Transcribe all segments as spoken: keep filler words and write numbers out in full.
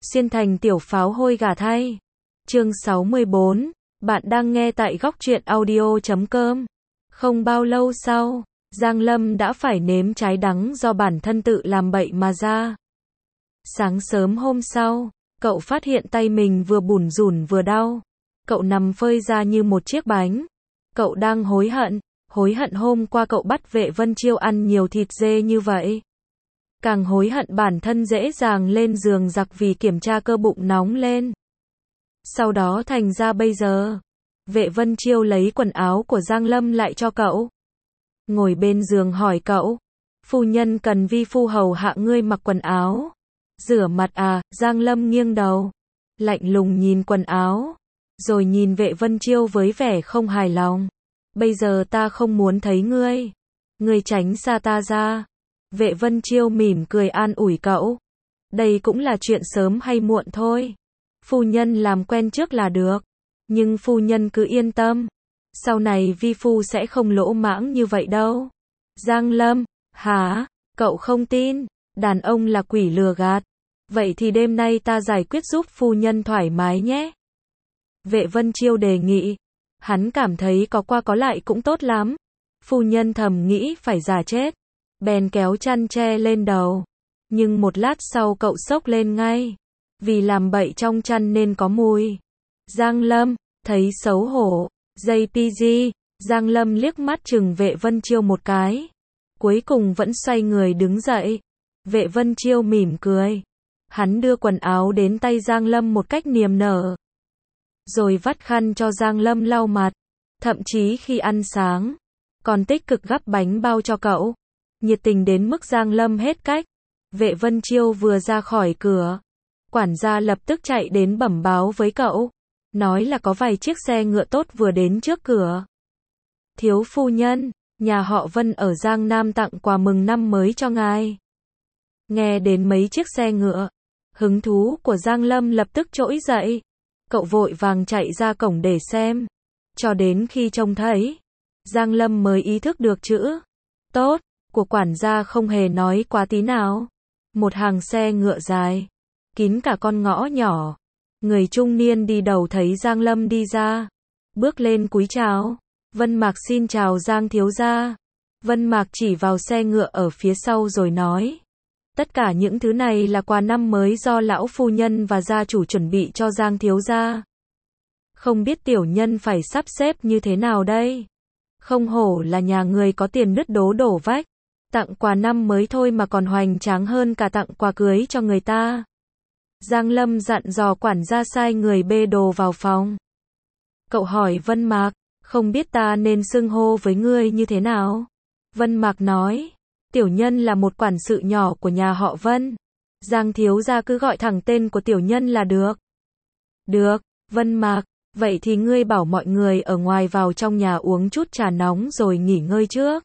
Xuyên thành tiểu pháo hôi gà thay. Chương sáu mươi bốn, bạn đang nghe tại góc truyện audio chấm com. Không bao lâu sau, Giang Lâm đã phải nếm trái đắng do bản thân tự làm bậy mà ra. Sáng sớm hôm sau, cậu phát hiện tay mình vừa bủn rủn vừa đau. Cậu nằm phơi ra như một chiếc bánh. Cậu đang hối hận, hối hận hôm qua cậu bắt Vệ Vân Chiêu ăn nhiều thịt dê như vậy. Càng hối hận bản thân dễ dàng lên giường giặc vì kiểm tra cơ bụng nóng lên. Sau đó thành ra bây giờ, Vệ Vân Chiêu lấy quần áo của Giang Lâm lại cho cậu. Ngồi bên giường hỏi cậu, phu nhân cần vi phu hầu hạ ngươi mặc quần áo. Rửa mặt à? Giang Lâm nghiêng đầu, lạnh lùng nhìn quần áo, rồi nhìn Vệ Vân Chiêu với vẻ không hài lòng. Bây giờ ta không muốn thấy ngươi. Ngươi tránh xa ta ra. Vệ Vân Chiêu mỉm cười an ủi cậu. Đây cũng là chuyện sớm hay muộn thôi. Phu nhân làm quen trước là được. Nhưng phu nhân cứ yên tâm. Sau này vi phu sẽ không lỗ mãng như vậy đâu. Giang Lâm, hả? Cậu không tin. Đàn ông là quỷ lừa gạt. Vậy thì đêm nay ta giải quyết giúp phu nhân thoải mái nhé. Vệ Vân Chiêu đề nghị. Hắn cảm thấy có qua có lại cũng tốt lắm. Phu nhân thầm nghĩ phải già chết. Bèn kéo chăn che lên đầu. Nhưng một lát sau cậu sốc lên ngay. Vì làm bậy trong chăn nên có mùi. Giang Lâm, thấy xấu hổ. gi pê giê, Giang Lâm liếc mắt chừng Vệ Vân Chiêu một cái. Cuối cùng vẫn xoay người đứng dậy. Vệ Vân Chiêu mỉm cười. Hắn đưa quần áo đến tay Giang Lâm một cách niềm nở. Rồi vắt khăn cho Giang Lâm lau mặt. Thậm chí khi ăn sáng, còn tích cực gắp bánh bao cho cậu. Nhiệt tình đến mức Giang Lâm hết cách. Vệ Vân Chiêu vừa ra khỏi cửa, quản gia lập tức chạy đến bẩm báo với cậu. Nói là có vài chiếc xe ngựa tốt vừa đến trước cửa. Thiếu phu nhân, nhà họ Vân ở Giang Nam tặng quà mừng năm mới cho ngài. Nghe đến mấy chiếc xe ngựa, hứng thú của Giang Lâm lập tức trỗi dậy. Cậu vội vàng chạy ra cổng để xem. Cho đến khi trông thấy, Giang Lâm mới ý thức được chữ tốt của quản gia không hề nói quá tí nào. Một hàng xe ngựa dài, kín cả con ngõ nhỏ. Người trung niên đi đầu thấy Giang Lâm đi ra, bước lên cúi chào. Vân Mạc xin chào Giang thiếu gia. Vân Mạc chỉ vào xe ngựa ở phía sau rồi nói. Tất cả những thứ này là quà năm mới do lão phu nhân và gia chủ chuẩn bị cho Giang thiếu gia. Không biết tiểu nhân phải sắp xếp như thế nào đây? Không hổ là nhà người có tiền nứt đố đổ vách. Tặng quà năm mới thôi mà còn hoành tráng hơn cả tặng quà cưới cho người ta. Giang Lâm dặn dò quản gia sai người bê đồ vào phòng. Cậu hỏi Vân Mạc, không biết ta nên xưng hô với ngươi như thế nào? Vân Mạc nói, tiểu nhân là một quản sự nhỏ của nhà họ Vân. Giang thiếu gia cứ gọi thẳng tên của tiểu nhân là được. Được, Vân Mạc, vậy thì ngươi bảo mọi người ở ngoài vào trong nhà uống chút trà nóng rồi nghỉ ngơi trước.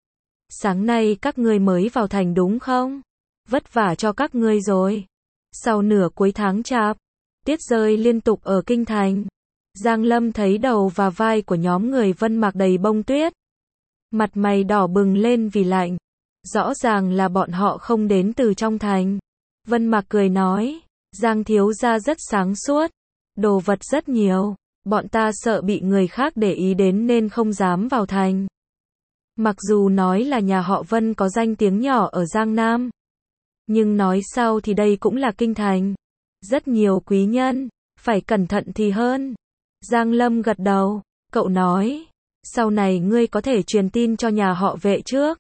Sáng nay các ngươi mới vào thành đúng không? Vất vả cho các ngươi rồi. Sau nửa cuối tháng chạp, tiết rơi liên tục ở kinh thành. Giang Lâm thấy đầu và vai của nhóm người Vân Mạc đầy bông tuyết. Mặt mày đỏ bừng lên vì lạnh. Rõ ràng là bọn họ không đến từ trong thành. Vân Mạc cười nói, Giang thiếu gia rất sáng suốt. Đồ vật rất nhiều. Bọn ta sợ bị người khác để ý đến nên không dám vào thành. Mặc dù nói là nhà họ Vân có danh tiếng nhỏ ở Giang Nam. Nhưng nói sao thì đây cũng là kinh thành. Rất nhiều quý nhân, phải cẩn thận thì hơn. Giang Lâm gật đầu, cậu nói, sau này ngươi có thể truyền tin cho nhà họ Vệ trước.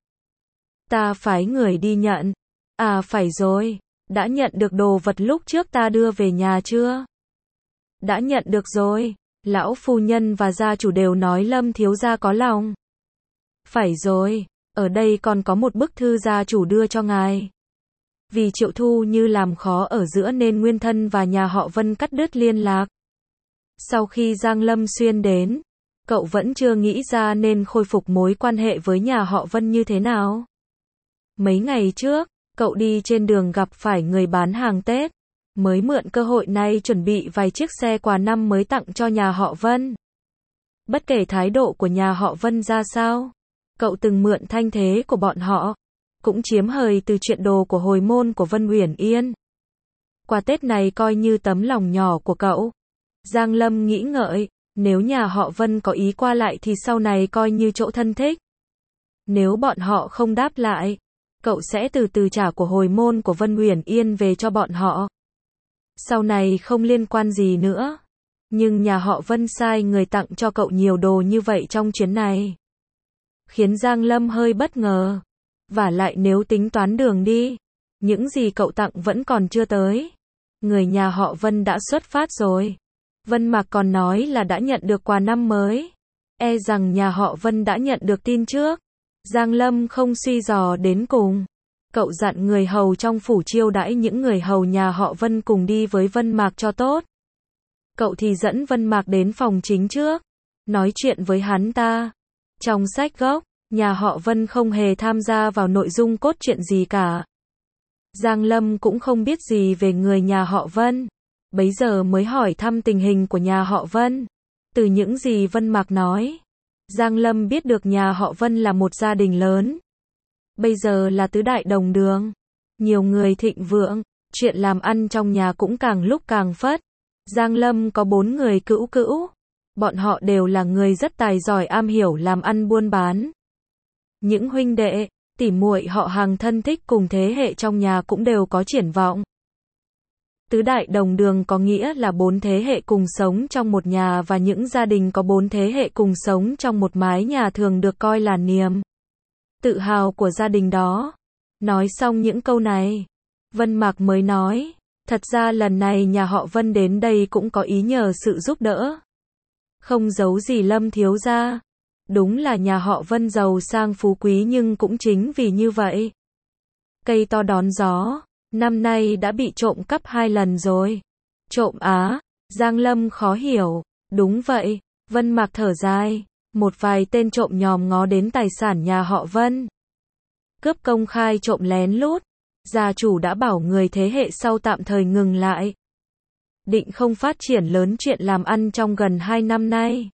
Ta phái người đi nhận. À phải rồi, đã nhận được đồ vật lúc trước ta đưa về nhà chưa? Đã nhận được rồi, lão phu nhân và gia chủ đều nói Lâm thiếu gia có lòng. Phải rồi, ở đây còn có một bức thư gia chủ đưa cho ngài. Vì Triệu Thu Như làm khó ở giữa nên Nguyên Thân và nhà họ Vân cắt đứt liên lạc. Sau khi Giang Lâm Xuyên đến, cậu vẫn chưa nghĩ ra nên khôi phục mối quan hệ với nhà họ Vân như thế nào. Mấy ngày trước, cậu đi trên đường gặp phải người bán hàng Tết, mới mượn cơ hội này chuẩn bị vài chiếc xe quà năm mới tặng cho nhà họ Vân. Bất kể thái độ của nhà họ Vân ra sao, cậu từng mượn thanh thế của bọn họ, cũng chiếm hời từ chuyện đồ của hồi môn của Vân Uyển Yên. Quà Tết này coi như tấm lòng nhỏ của cậu. Giang Lâm nghĩ ngợi, nếu nhà họ Vân có ý qua lại thì sau này coi như chỗ thân thích. Nếu bọn họ không đáp lại, cậu sẽ từ từ trả của hồi môn của Vân Uyển Yên về cho bọn họ. Sau này không liên quan gì nữa. Nhưng nhà họ Vân sai người tặng cho cậu nhiều đồ như vậy trong chuyến này. Khiến Giang Lâm hơi bất ngờ. Vả lại nếu tính toán đường đi, những gì cậu tặng vẫn còn chưa tới. Người nhà họ Vân đã xuất phát rồi. Vân Mạc còn nói là đã nhận được quà năm mới. E rằng nhà họ Vân đã nhận được tin trước. Giang Lâm không suy dò đến cùng. Cậu dặn người hầu trong phủ chiêu đãi những người hầu nhà họ Vân cùng đi với Vân Mạc cho tốt. Cậu thì dẫn Vân Mạc đến phòng chính trước. Nói chuyện với hắn ta. Trong sách gốc, nhà họ Vân không hề tham gia vào nội dung cốt truyện gì cả. Giang Lâm cũng không biết gì về người nhà họ Vân. Bấy giờ mới hỏi thăm tình hình của nhà họ Vân. Từ những gì Vân Mạc nói, Giang Lâm biết được nhà họ Vân là một gia đình lớn. Bây giờ là tứ đại đồng đường. Nhiều người thịnh vượng, chuyện làm ăn trong nhà cũng càng lúc càng phất. Giang Lâm có bốn người cữu cữu. Bọn họ đều là người rất tài giỏi am hiểu làm ăn buôn bán. Những huynh đệ, tỉ muội họ hàng thân thích cùng thế hệ trong nhà cũng đều có triển vọng. Tứ đại đồng đường có nghĩa là bốn thế hệ cùng sống trong một nhà và những gia đình có bốn thế hệ cùng sống trong một mái nhà thường được coi là niềm tự hào của gia đình đó. Nói xong những câu này, Vân Mạc mới nói, thật ra lần này nhà họ Vân đến đây cũng có ý nhờ sự giúp đỡ. Không giấu gì Lâm thiếu gia. Đúng là nhà họ Vân giàu sang phú quý nhưng cũng chính vì như vậy. Cây to đón gió, năm nay đã bị trộm cắp hai lần rồi. Trộm á? Giang Lâm khó hiểu. Đúng vậy, Vân Mạc thở dài. Một vài tên trộm nhòm ngó đến tài sản nhà họ Vân. Cướp công khai trộm lén lút. Gia chủ đã bảo người thế hệ sau tạm thời ngừng lại. Định không phát triển lớn chuyện làm ăn trong gần hai năm nay.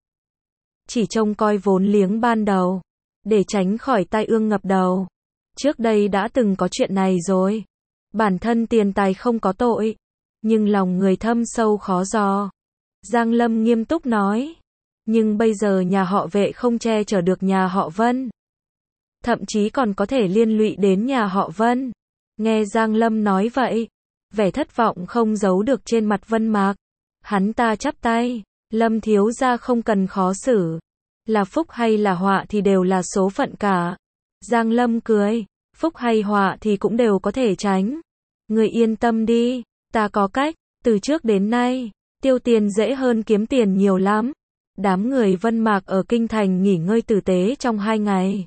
Chỉ trông coi vốn liếng ban đầu, để tránh khỏi tai ương ngập đầu. Trước đây đã từng có chuyện này rồi. Bản thân tiền tài không có tội, nhưng lòng người thâm sâu khó dò. Giang Lâm nghiêm túc nói. Nhưng bây giờ nhà họ Vệ không che chở được nhà họ Vân. Thậm chí còn có thể liên lụy đến nhà họ Vân. Nghe Giang Lâm nói vậy, vẻ thất vọng không giấu được trên mặt Vân Mạc. Hắn ta chắp tay. Lâm thiếu gia không cần khó xử. Là phúc hay là họa thì đều là số phận cả. Giang Lâm cười. Phúc hay họa thì cũng đều có thể tránh. Người yên tâm đi, ta có cách. Từ trước đến nay, tiêu tiền dễ hơn kiếm tiền nhiều lắm. Đám người Vân Mạc ở Kinh Thành nghỉ ngơi tử tế trong hai ngày.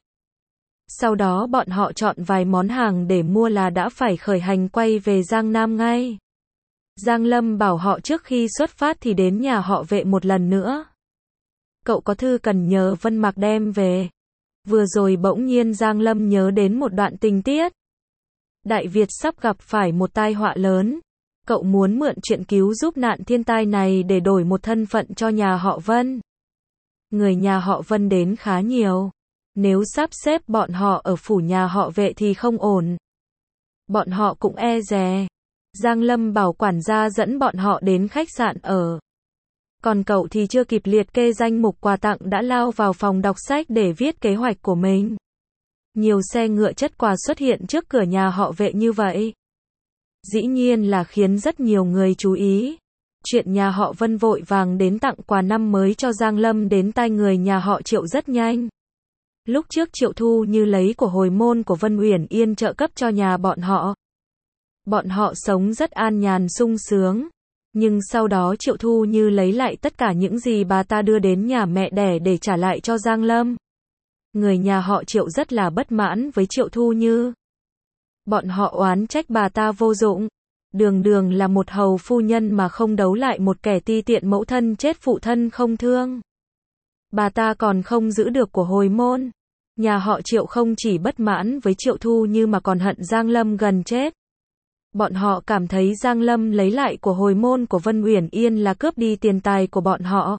Sau đó bọn họ chọn vài món hàng để mua là đã phải khởi hành quay về Giang Nam ngay. Giang Lâm bảo họ trước khi xuất phát thì đến nhà họ Vệ một lần nữa. Cậu có thư cần nhờ Vân Mạc đem về. Vừa rồi bỗng nhiên Giang Lâm nhớ đến một đoạn tình tiết. Đại Việt sắp gặp phải một tai họa lớn. Cậu muốn mượn chuyện cứu giúp nạn thiên tai này để đổi một thân phận cho nhà họ Vân. Người nhà họ Vân đến khá nhiều. Nếu sắp xếp bọn họ ở phủ nhà họ Vệ thì không ổn. Bọn họ cũng e dè. Giang Lâm bảo quản gia dẫn bọn họ đến khách sạn ở. Còn cậu thì chưa kịp liệt kê danh mục quà tặng đã lao vào phòng đọc sách để viết kế hoạch của mình. Nhiều xe ngựa chất quà xuất hiện trước cửa nhà họ Vệ như vậy. Dĩ nhiên là khiến rất nhiều người chú ý. Chuyện nhà họ Vân vội vàng đến tặng quà năm mới cho Giang Lâm đến tai người nhà họ Triệu rất nhanh. Lúc trước Triệu Thu Như lấy của hồi môn của Vân Uyển Yên trợ cấp cho nhà bọn họ. Bọn họ sống rất an nhàn sung sướng. Nhưng sau đó Triệu Thu Như lấy lại tất cả những gì bà ta đưa đến nhà mẹ đẻ để trả lại cho Giang Lâm. Người nhà họ Triệu rất là bất mãn với Triệu Thu Như. Bọn họ oán trách bà ta vô dụng. Đường đường là một hầu phu nhân mà không đấu lại một kẻ ti tiện mẫu thân chết phụ thân không thương. Bà ta còn không giữ được của hồi môn. Nhà họ Triệu không chỉ bất mãn với Triệu Thu Như mà còn hận Giang Lâm gần chết. Bọn họ cảm thấy Giang Lâm lấy lại của hồi môn của Vân Uyển Yên là cướp đi tiền tài của bọn họ.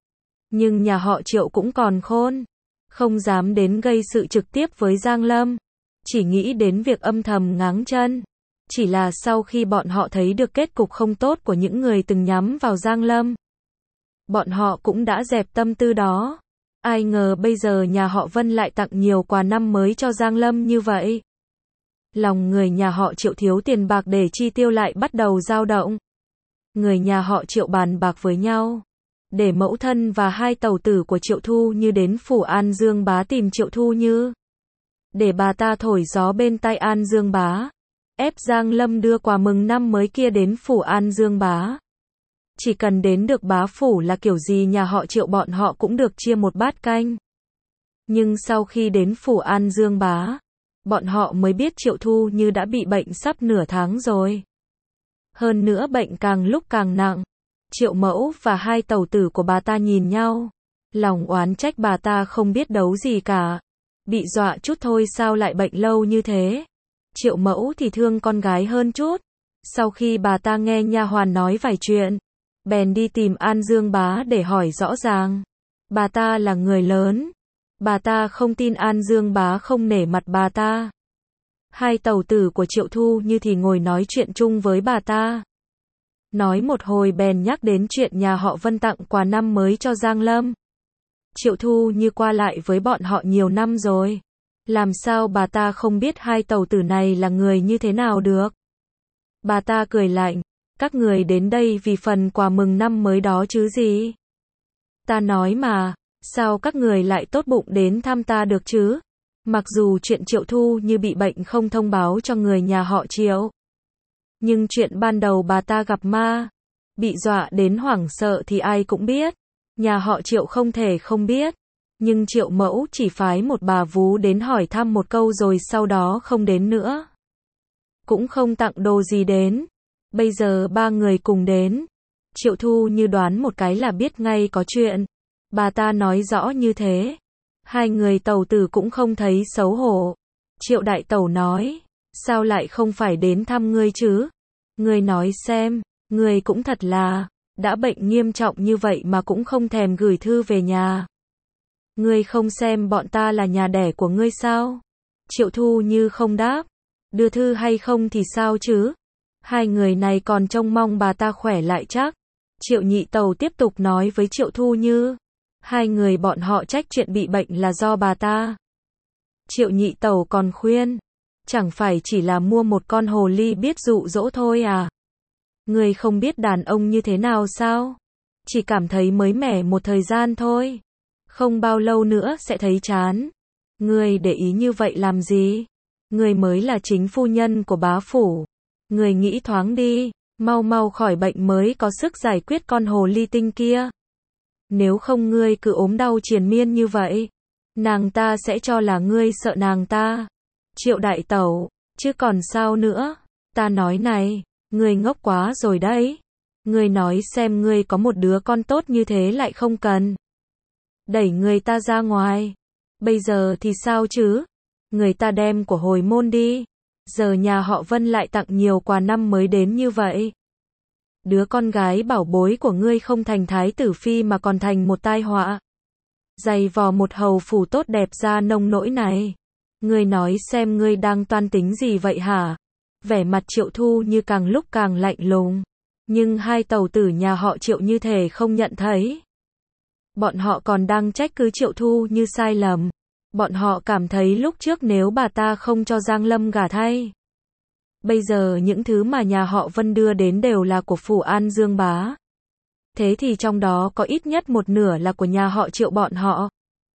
Nhưng nhà họ Triệu cũng còn khôn. Không dám đến gây sự trực tiếp với Giang Lâm. Chỉ nghĩ đến việc âm thầm ngáng chân. Chỉ là sau khi bọn họ thấy được kết cục không tốt của những người từng nhắm vào Giang Lâm, bọn họ cũng đã dẹp tâm tư đó. Ai ngờ bây giờ nhà họ Vân lại tặng nhiều quà năm mới cho Giang Lâm như vậy. Lòng người nhà họ Triệu thiếu tiền bạc để chi tiêu lại bắt đầu dao động. Người nhà họ Triệu bàn bạc với nhau, để mẫu thân và hai tẩu tử của Triệu Thu Như đến phủ An Dương Bá tìm Triệu Thu Như, để bà ta thổi gió bên tai An Dương Bá, ép Giang Lâm đưa quà mừng năm mới kia đến phủ An Dương Bá. Chỉ cần đến được bá phủ là kiểu gì nhà họ Triệu bọn họ cũng được chia một bát canh. Nhưng sau khi đến phủ An Dương Bá, bọn họ mới biết Triệu Thu Như đã bị bệnh sắp nửa tháng rồi. Hơn nữa bệnh càng lúc càng nặng. Triệu mẫu và hai tẩu tử của bà ta nhìn nhau, lòng oán trách bà ta không biết đấu gì cả. Bị dọa chút thôi sao lại bệnh lâu như thế. Triệu mẫu thì thương con gái hơn chút. Sau khi bà ta nghe nha hoàn nói vài chuyện, bèn đi tìm An Dương Bá để hỏi rõ ràng. Bà ta là người lớn, bà ta không tin An Dương Bá không nể mặt bà ta. Hai tẩu tử của Triệu Thu Như thì ngồi nói chuyện chung với bà ta. Nói một hồi bèn nhắc đến chuyện nhà họ Vân tặng quà năm mới cho Giang Lâm. Triệu Thu Như qua lại với bọn họ nhiều năm rồi, làm sao bà ta không biết hai tẩu tử này là người như thế nào được. Bà ta cười lạnh, các người đến đây vì phần quà mừng năm mới đó chứ gì. Ta nói mà, sao các người lại tốt bụng đến thăm ta được chứ. Mặc dù chuyện Triệu Thu Như bị bệnh không thông báo cho người nhà họ Triệu, nhưng chuyện ban đầu bà ta gặp ma, bị dọa đến hoảng sợ thì ai cũng biết. Nhà họ Triệu không thể không biết. Nhưng Triệu mẫu chỉ phái một bà vú đến hỏi thăm một câu rồi sau đó không đến nữa. Cũng không tặng đồ gì đến. Bây giờ ba người cùng đến. Triệu Thu Như đoán một cái là biết ngay có chuyện. Bà ta nói rõ như thế. Hai người tẩu tử cũng không thấy xấu hổ. Triệu đại tẩu nói, sao lại không phải đến thăm ngươi chứ? Ngươi nói xem, ngươi cũng thật là, đã bệnh nghiêm trọng như vậy mà cũng không thèm gửi thư về nhà. Ngươi không xem bọn ta là nhà đẻ của ngươi sao? Triệu Thu Như không đáp. Đưa thư hay không thì sao chứ? Hai người này còn trông mong bà ta khỏe lại chắc. Triệu nhị tẩu tiếp tục nói với Triệu Thu Như. Hai người bọn họ trách chuyện bị bệnh là do bà ta. Triệu nhị tẩu còn khuyên. Chẳng phải chỉ là mua một con hồ ly biết dụ dỗ thôi à? Ngươi không biết đàn ông như thế nào sao? Chỉ cảm thấy mới mẻ một thời gian thôi. Không bao lâu nữa sẽ thấy chán. Ngươi để ý như vậy làm gì? Ngươi mới là chính phu nhân của bá phủ. Ngươi nghĩ thoáng đi, mau mau khỏi bệnh mới có sức giải quyết con hồ ly tinh kia. Nếu không ngươi cứ ốm đau triền miên như vậy, nàng ta sẽ cho là ngươi sợ nàng ta. Triệu đại tẩu, chứ còn sao nữa? Ta nói này, ngươi ngốc quá rồi đấy. Ngươi nói xem ngươi có một đứa con tốt như thế lại không cần. Đẩy người ta ra ngoài. Bây giờ thì sao chứ? Người ta đem của hồi môn đi. Giờ nhà họ Vân lại tặng nhiều quà năm mới đến như vậy. Đứa con gái bảo bối của ngươi không thành thái tử phi mà còn thành một tai họa. Giày vò một hầu phủ tốt đẹp ra nông nỗi này. Ngươi nói xem ngươi đang toan tính gì vậy hả? Vẻ mặt Triệu Thu Như càng lúc càng lạnh lùng. Nhưng hai tẩu tử nhà họ Triệu như thể không nhận thấy. Bọn họ còn đang trách cứ Triệu Thu Như sai lầm. Bọn họ cảm thấy lúc trước nếu bà ta không cho Giang Lâm gả thay. Bây giờ những thứ mà nhà họ Vân đưa đến đều là của phủ An Dương Bá. Thế thì trong đó có ít nhất một nửa là của nhà họ Triệu bọn họ.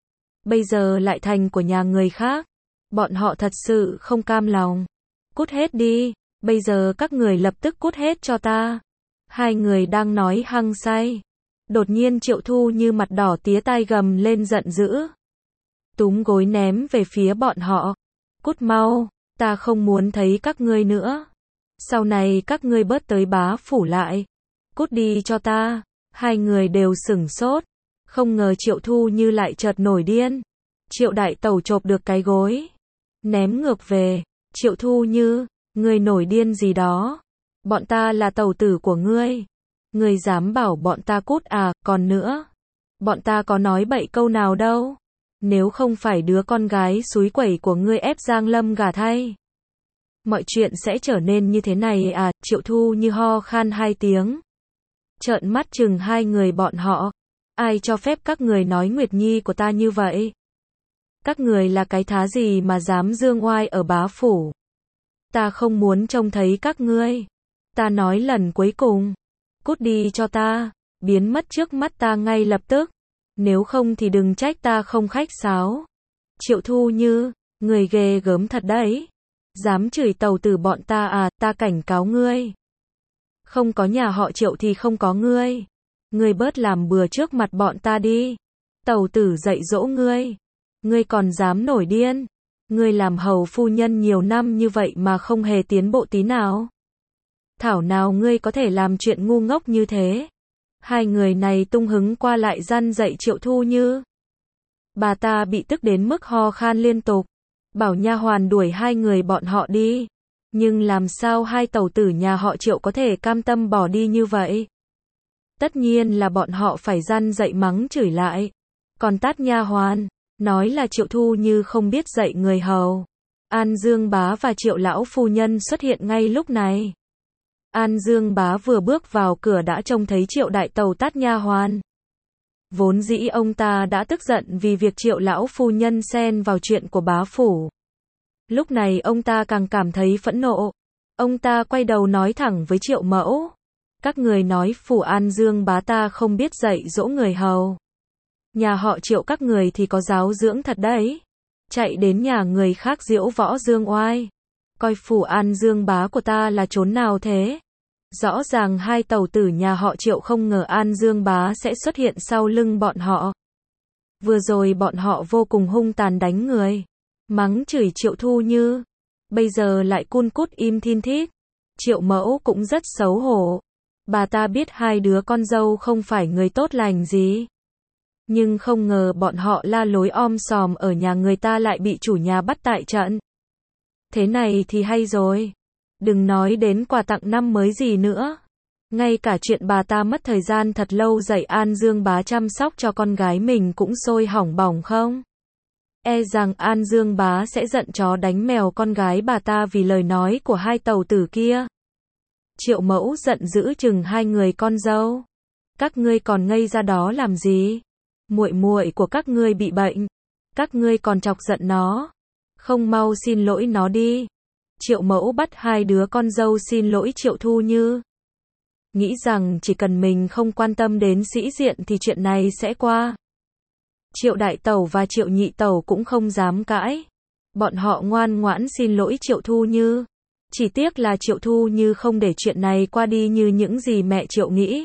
Bây giờ lại thành của nhà người khác. Bọn họ thật sự không cam lòng. Cút hết đi, bây giờ các người lập tức cút hết cho ta. Hai người đang nói hăng say. Đột nhiên Triệu Thu Như mặt đỏ tía tai gầm lên giận dữ. Túm gối ném về phía bọn họ. Cút mau, ta không muốn thấy các ngươi nữa. Sau này các ngươi bớt tới bá phủ lại. Cút đi cho ta. Hai người đều sửng sốt. Không ngờ Triệu Thu Như lại chợt nổi điên. Triệu đại tẩu chộp được cái gối. Ném ngược về. Triệu Thu Như, ngươi nổi điên gì đó? Bọn ta là tẩu tử của ngươi. Ngươi dám bảo bọn ta cút à? Còn nữa, bọn ta có nói bậy câu nào đâu. Nếu không phải đứa con gái xúi quẩy của ngươi ép Giang Lâm gả thay, Mọi chuyện sẽ trở nên như thế này à, Triệu Thu Như ho khan hai tiếng. Trợn mắt chừng hai người bọn họ. Ai cho phép các người nói Nguyệt Nhi của ta như vậy? Các người là cái thá gì mà dám dương oai ở bá phủ? Ta không muốn trông thấy các ngươi. Ta nói lần cuối cùng. Cút đi cho ta. Biến mất trước mắt ta ngay lập tức. Nếu không thì đừng trách ta không khách sáo. Triệu Thu Như, người ghê gớm thật đấy. Dám chửi tàu tử bọn ta à, ta cảnh cáo ngươi. Không có nhà họ Triệu thì không có ngươi. Ngươi bớt làm bừa trước mặt bọn ta đi. Tàu tử dạy dỗ ngươi. Ngươi còn dám nổi điên. Ngươi làm hầu phu nhân nhiều năm như vậy mà không hề tiến bộ tí nào. Thảo nào ngươi có thể làm chuyện ngu ngốc như thế. Hai người này tung hứng qua lại răn dạy Triệu Thu Như. Bà ta bị tức đến mức ho khan liên tục. Bảo nha hoàn đuổi hai người bọn họ đi. Nhưng làm sao hai tàu tử nhà họ Triệu có thể cam tâm bỏ đi như vậy? Tất nhiên là bọn họ phải răn dạy mắng chửi lại. Còn tát nha hoàn, nói là Triệu Thu Như không biết dạy người hầu. An Dương Bá và Triệu lão phu nhân xuất hiện ngay lúc này. An Dương Bá vừa bước vào cửa đã trông thấy Triệu đại tàu tát nha hoàn. Vốn dĩ ông ta đã tức giận vì việc Triệu lão phu nhân xen vào chuyện của bá phủ. Lúc này ông ta càng cảm thấy phẫn nộ. Ông ta quay đầu nói thẳng với Triệu mẫu. Các người nói phủ An Dương Bá ta không biết dạy dỗ người hầu. Nhà họ Triệu các người thì có giáo dưỡng thật đấy. Chạy đến nhà người khác diễu võ dương oai. Coi phủ An Dương Bá của ta là chốn nào thế? Rõ ràng hai tàu tử nhà họ Triệu không ngờ An Dương Bá sẽ xuất hiện sau lưng bọn họ. Vừa rồi bọn họ vô cùng hung tàn đánh người. Mắng chửi Triệu Thu Như. Bây giờ lại cun cút im thin thít. Triệu mẫu cũng rất xấu hổ. Bà ta biết hai đứa con dâu không phải người tốt lành gì. Nhưng không ngờ bọn họ la lối om sòm ở nhà người ta lại bị chủ nhà bắt tại trận. Thế này thì hay rồi. Đừng nói đến quà tặng năm mới gì nữa. Ngay cả chuyện bà ta mất thời gian thật lâu dạy An Dương Bá chăm sóc cho con gái mình cũng sôi hỏng bỏng không? E rằng An Dương Bá sẽ giận chó đánh mèo con gái bà ta vì lời nói của hai tàu tử kia. Triệu mẫu giận dữ chừng hai người con dâu. Các ngươi còn ngây ra đó làm gì? Muội muội của các ngươi bị bệnh. Các ngươi còn chọc giận nó. Không mau xin lỗi nó đi. Triệu mẫu bắt hai đứa con dâu xin lỗi Triệu Thu Như. Nghĩ rằng chỉ cần mình không quan tâm đến sĩ diện thì chuyện này sẽ qua. Triệu đại tẩu và Triệu nhị tẩu cũng không dám cãi. Bọn họ ngoan ngoãn xin lỗi Triệu Thu Như. Chỉ tiếc là Triệu Thu Như không để chuyện này qua đi như những gì mẹ Triệu nghĩ.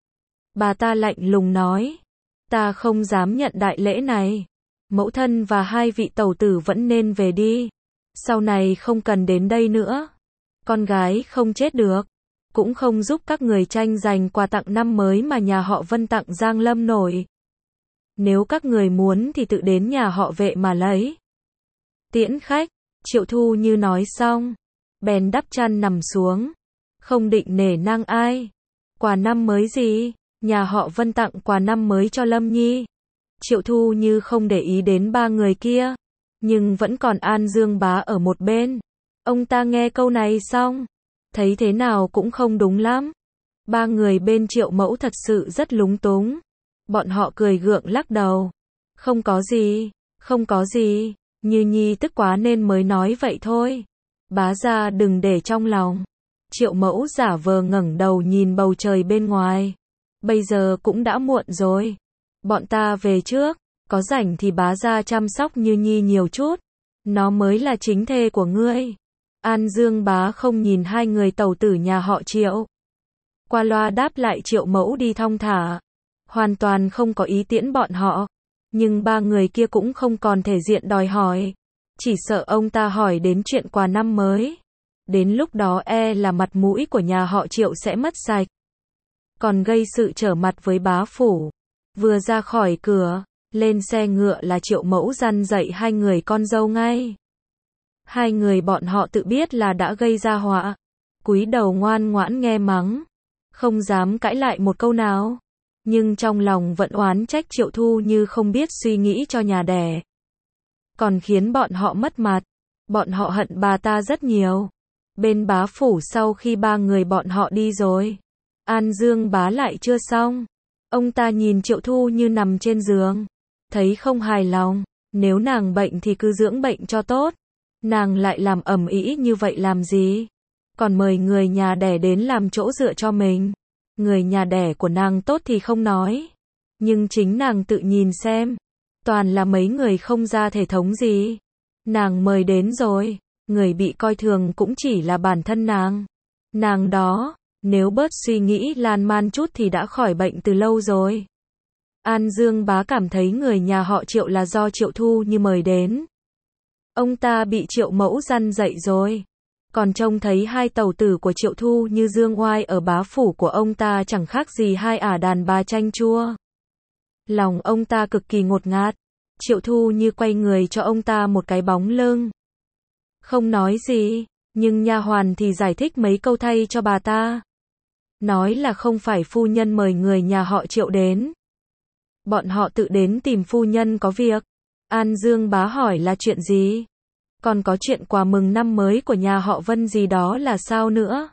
Bà ta lạnh lùng nói. Ta không dám nhận đại lễ này. Mẫu thân và hai vị tẩu tử vẫn nên về đi. Sau này không cần đến đây nữa. Con gái không chết được. Cũng không giúp các người tranh giành quà tặng năm mới mà nhà họ Vân tặng Giang Lâm nổi. Nếu các người muốn thì tự đến nhà họ Vệ mà lấy. Tiễn khách. Triệu Thu Như nói xong. Bèn đắp chăn nằm xuống. Không định nể nang ai. Quà năm mới gì? Nhà họ Vân tặng quà năm mới cho Lâm Nhi. Triệu Thu Như không để ý đến ba người kia. Nhưng vẫn còn An Dương Bá ở một bên. Ông ta nghe câu này xong. Thấy thế nào cũng không đúng lắm. Ba người bên Triệu mẫu thật sự rất lúng túng. Bọn họ cười gượng lắc đầu. Không có gì, không có gì. Như Nhi tức quá nên mới nói vậy thôi. Bá gia đừng để trong lòng. Triệu mẫu giả vờ ngẩng đầu nhìn bầu trời bên ngoài. Bây giờ cũng đã muộn rồi. Bọn ta về trước. Có rảnh thì bá gia chăm sóc Như Nhi nhiều chút. Nó mới là chính thê của ngươi. An Dương Bá không nhìn hai người tàu tử nhà họ Triệu. Qua loa đáp lại Triệu mẫu đi thong thả. Hoàn toàn không có ý tiễn bọn họ. Nhưng ba người kia cũng không còn thể diện đòi hỏi. Chỉ sợ ông ta hỏi đến chuyện quà năm mới. Đến lúc đó e là mặt mũi của nhà họ Triệu sẽ mất sạch. Còn gây sự trở mặt với bá phủ. Vừa ra khỏi cửa, lên xe ngựa là Triệu mẫu răn dạy hai người con dâu ngay. Hai người bọn họ tự biết là đã gây ra họa. Cúi đầu ngoan ngoãn nghe mắng. Không dám cãi lại một câu nào. Nhưng trong lòng vẫn oán trách Triệu Thu Như không biết suy nghĩ cho nhà đẻ. Còn khiến bọn họ mất mặt. Bọn họ hận bà ta rất nhiều. Bên bá phủ sau khi ba người bọn họ đi rồi, An Dương bá lại chưa xong. Ông ta nhìn Triệu Thu Như nằm trên giường, thấy không hài lòng, nếu nàng bệnh thì cứ dưỡng bệnh cho tốt. Nàng lại làm ầm ĩ như vậy làm gì? Còn mời người nhà đẻ đến làm chỗ dựa cho mình. Người nhà đẻ của nàng tốt thì không nói, nhưng chính nàng tự nhìn xem, toàn là mấy người không ra thể thống gì. Nàng mời đến rồi, người bị coi thường cũng chỉ là bản thân nàng. Nàng đó, nếu bớt suy nghĩ lan man chút thì đã khỏi bệnh từ lâu rồi. An Dương bá cảm thấy người nhà họ Triệu là do Triệu Thu Như mời đến. Ông ta bị Triệu mẫu răn dạy rồi. Còn trông thấy hai tẩu tử của Triệu Thu Như dương oai ở bá phủ của ông ta chẳng khác gì hai ả đàn bà chanh chua. Lòng ông ta cực kỳ ngột ngạt. Triệu Thu Như quay người cho ông ta một cái bóng lưng. Không nói gì, nhưng nha hoàn thì giải thích mấy câu thay cho bà ta. Nói là không phải phu nhân mời người nhà họ Triệu đến. Bọn họ tự đến tìm phu nhân có việc. An Dương bá hỏi là chuyện gì? Còn có chuyện quà mừng năm mới của nhà họ Vân gì đó là sao nữa?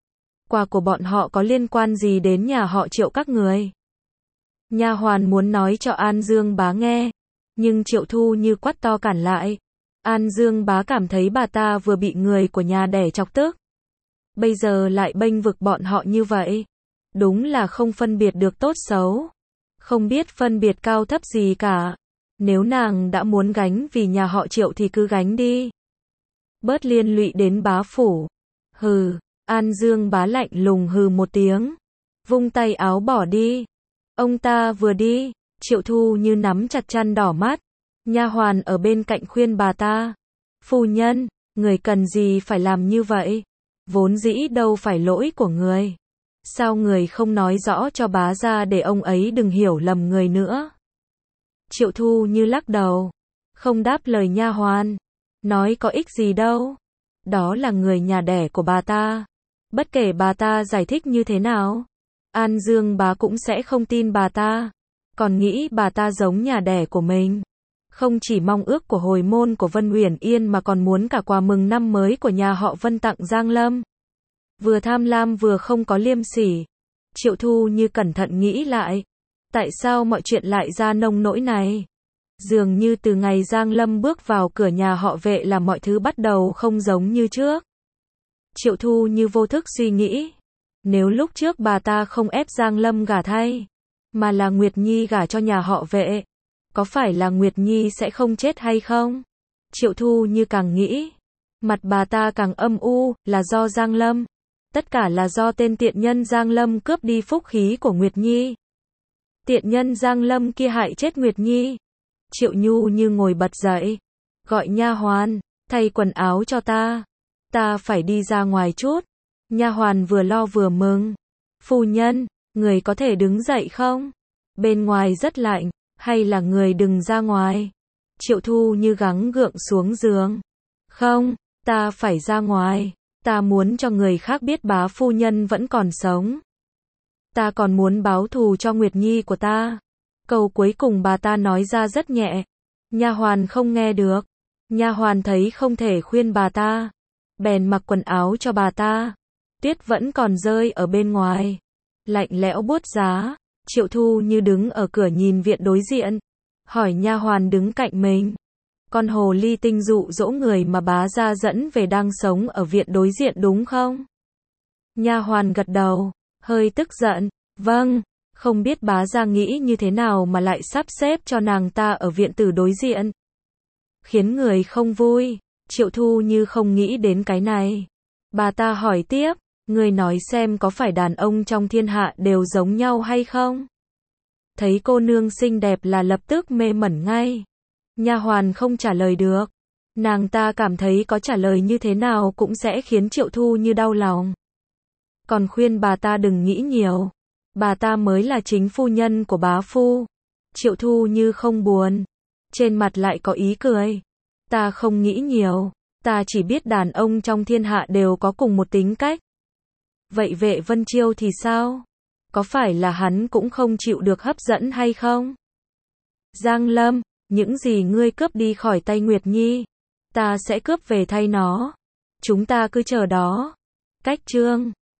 Quà của bọn họ có liên quan gì đến nhà họ Triệu các người? Nha hoàn muốn nói cho An Dương bá nghe, nhưng Triệu Thu Như quát to cản lại. An Dương bá cảm thấy bà ta vừa bị người của nhà đẻ chọc tức, bây giờ lại bênh vực bọn họ như vậy. Đúng là không phân biệt được tốt xấu, không biết phân biệt cao thấp gì cả. Nếu nàng đã muốn gánh vì nhà họ Triệu thì cứ gánh đi, bớt liên lụy đến bá phủ. Hừ, An Dương bá lạnh lùng hừ một tiếng, vung tay áo bỏ đi. Ông ta vừa đi, Triệu Thu Như nắm chặt chăn đỏ mắt. Nha hoàn ở bên cạnh khuyên bà ta, phu nhân, người cần gì phải làm như vậy, vốn dĩ đâu phải lỗi của người, sao người không nói rõ cho bá ra để ông ấy đừng hiểu lầm người nữa. Triệu Thu Như lắc đầu, không đáp lời nha hoàn, nói có ích gì đâu, đó là người nhà đẻ của bà ta, bất kể bà ta giải thích như thế nào, An Dương bá cũng sẽ không tin bà ta, còn nghĩ bà ta giống nhà đẻ của mình. Không chỉ mong ước của hồi môn của Vân Uyển Yên mà còn muốn cả quà mừng năm mới của nhà họ Vân tặng Giang Lâm. Vừa tham lam vừa không có liêm sỉ. Triệu Thu Như cẩn thận nghĩ lại, tại sao mọi chuyện lại ra nông nỗi này? Dường như từ ngày Giang Lâm bước vào cửa nhà họ Vệ là mọi thứ bắt đầu không giống như trước. Triệu Thu Như vô thức suy nghĩ, nếu lúc trước bà ta không ép Giang Lâm gả thay, mà là Nguyệt Nhi gả cho nhà họ Vệ, có phải là Nguyệt Nhi sẽ không chết hay không? Triệu Thu Như càng nghĩ, mặt bà ta càng âm u, là do Giang Lâm. Tất cả là do tên tiện nhân Giang Lâm cướp đi phúc khí của Nguyệt Nhi. Tiện nhân Giang Lâm kia hại chết Nguyệt Nhi. Triệu Nhu Như ngồi bật dậy, gọi nha hoàn, thay quần áo cho ta. Ta phải đi ra ngoài chút. Nha hoàn vừa lo vừa mừng. Phu nhân, người có thể đứng dậy không? Bên ngoài rất lạnh. Hay là người đừng ra ngoài? Triệu Thu Như gắng gượng xuống giường. Không, ta phải ra ngoài. Ta muốn cho người khác biết bá phu nhân vẫn còn sống. Ta còn muốn báo thù cho Nguyệt Nhi của ta. Câu cuối cùng bà ta nói ra rất nhẹ. Nha hoàn không nghe được. Nha hoàn thấy không thể khuyên bà ta, bèn mặc quần áo cho bà ta. Tuyết vẫn còn rơi ở bên ngoài, lạnh lẽo buốt giá. Triệu Thu Như đứng ở cửa nhìn viện đối diện, hỏi nha hoàn đứng cạnh mình, con hồ ly tinh dụ dỗ người mà bá gia dẫn về đang sống ở viện đối diện đúng không? Nha hoàn gật đầu, hơi tức giận, vâng, không biết bá gia nghĩ như thế nào mà lại sắp xếp cho nàng ta ở viện tử đối diện. Khiến người không vui. Triệu Thu Như không nghĩ đến cái này. Bà ta hỏi tiếp, người nói xem có phải đàn ông trong thiên hạ đều giống nhau hay không? Thấy cô nương xinh đẹp là lập tức mê mẩn ngay. Nha hoàn không trả lời được. Nàng ta cảm thấy có trả lời như thế nào cũng sẽ khiến Triệu Thu Như đau lòng. Còn khuyên bà ta đừng nghĩ nhiều. Bà ta mới là chính phu nhân của bá phu. Triệu Thu Như không buồn. Trên mặt lại có ý cười. Ta không nghĩ nhiều. Ta chỉ biết đàn ông trong thiên hạ đều có cùng một tính cách. Vậy Vệ Vân Chiêu thì sao? Có phải là hắn cũng không chịu được hấp dẫn hay không? Giang Lâm, những gì ngươi cướp đi khỏi tay Nguyệt Nhi, ta sẽ cướp về thay nó. Chúng ta cứ chờ đó. Cách chương